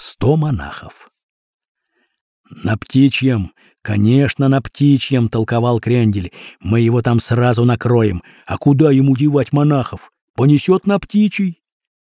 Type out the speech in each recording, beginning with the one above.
100 монахов. «На птичьем, конечно, на птичьем», — толковал Крендель. «Мы его там сразу накроем. А куда ему девать монахов? Понесет на птичий».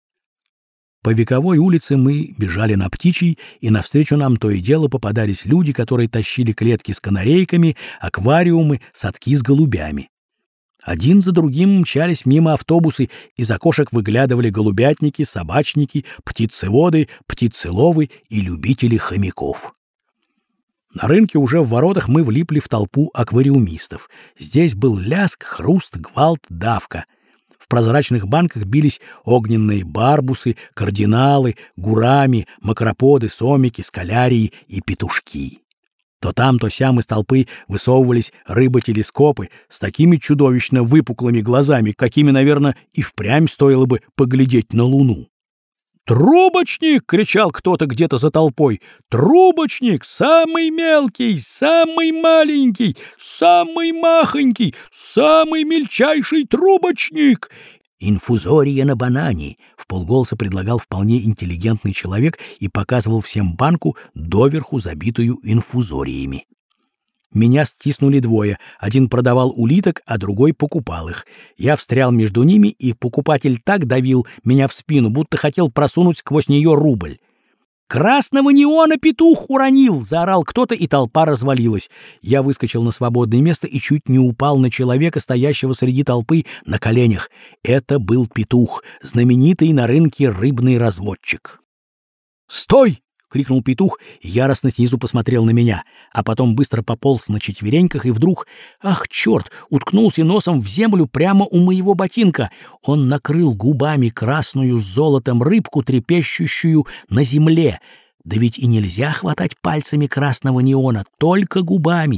По Вековой улице мы бежали на птичий, и навстречу нам то и дело попадались люди, которые тащили клетки с канарейками, аквариумы, садки с голубями. Один за другим мчались мимо автобусы, из окошек выглядывали голубятники, собачники, птицеводы, птицеловы и любители хомяков. На рынке уже в воротах мы влипли в толпу аквариумистов. Здесь был ляск, хруст, гвалт, давка. В прозрачных банках бились огненные барбусы, кардиналы, гурами, макроподы, сомики, скалярии и петушки. То там, то сям из толпы высовывались рыбы-телескопы с такими чудовищно выпуклыми глазами, какими, наверное, и впрямь стоило бы поглядеть на Луну. «Трубочник!» — кричал кто-то где-то за толпой. «Трубочник! Самый мелкий, самый маленький, самый махонький, самый мельчайший трубочник!» «Инфузория на банане!» — вполголоса предлагал вполне интеллигентный человек и показывал всем банку, доверху забитую инфузориями. Меня стиснули двое. Один продавал улиток, а другой покупал их. Я встрял между ними, и покупатель так давил меня в спину, будто хотел просунуть сквозь нее рубль. «Красного неона петух уронил!» — заорал кто-то, и толпа развалилась. Я выскочил на свободное место и чуть не упал на человека, стоящего среди толпы на коленях. Это был петух, знаменитый на рынке рыбный разводчик. «Стой!» — крикнул петух и яростно снизу посмотрел на меня, а потом быстро пополз на четвереньках и вдруг, ах, черт, уткнулся носом в землю прямо у моего ботинка. Он накрыл губами красную с золотом рыбку, трепещущую на земле. Да ведь и нельзя хватать пальцами красного неона, только губами,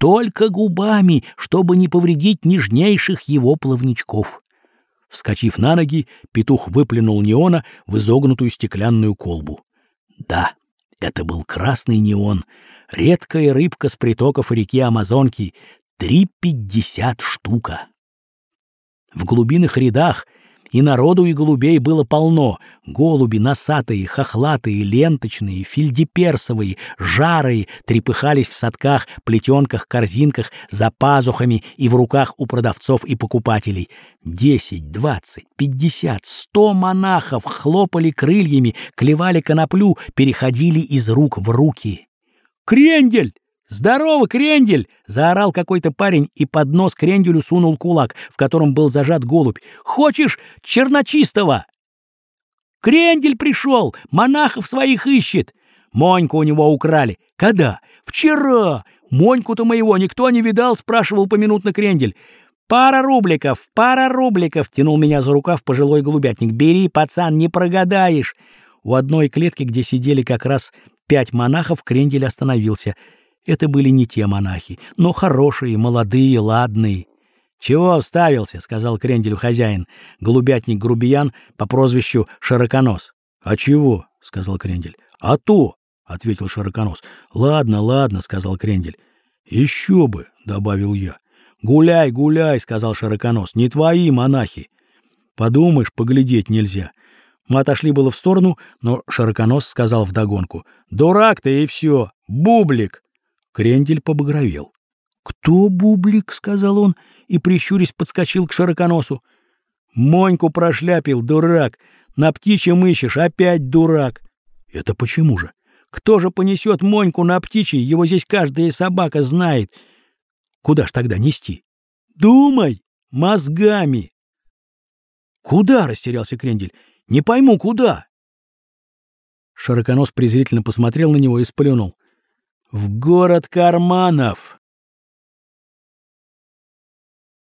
чтобы не повредить нежнейших его плавничков. Вскочив на ноги, петух выплюнул неона в изогнутую стеклянную колбу. Да, это был красный неон, редкая рыбка с притоков реки Амазонки, 3,50 штука. В голубиных рядах и народу, и голубей было полно. Голуби носатые, хохлатые, ленточные, фельдеперсовые, жарые трепыхались в садках, плетенках, корзинках, за пазухами и в руках у продавцов и покупателей. 10, 20, 50, 100 монахов хлопали крыльями, клевали коноплю, переходили из рук в руки. «Крендель! Здорово, Крендель!» — заорал какой-то парень и под нос Кренделю сунул кулак, в котором был зажат голубь. «Хочешь черночистого?» «Крендель пришел! Монахов своих ищет!» «Моньку у него украли». «Когда?» «Вчера! Моньку-то моего никто не видал?» — спрашивал поминутно Крендель. «Пара рубликов, тянул меня за рукав пожилой голубятник. «Бери, пацан, не прогадаешь!» У одной клетки, где сидели как раз 5 монахов, Крендель остановился. Это были не те монахи, но хорошие, молодые, ладные. «Чего вставился?» — сказал Кренделю хозяин, голубятник-грубиян по прозвищу Широконос. «А чего?» — сказал Крендель. «А то!» — ответил Широконос. «Ладно», — сказал Крендель. «Еще бы!» — добавил я. «Гуляй, гуляй!» — сказал Широконос. «Не твои монахи!» «Подумаешь, поглядеть нельзя». Мы отошли было в сторону, но Широконос сказал вдогонку. «Дурак ты и все! Бублик!» Крендель побагровел. «Кто Бублик?» — сказал он, и, прищурясь, подскочил к Широконосу. «Моньку прошляпил, дурак! На птичьем ищешь, опять дурак!» «Это почему же? Кто же понесет Моньку на птичьей? Его здесь каждая собака знает. Куда ж тогда нести?» «Думай! Мозгами!» «Куда?» — растерялся Крендель. «Не пойму, куда?» Широконос презрительно посмотрел на него и сплюнул. «В город Карманов!»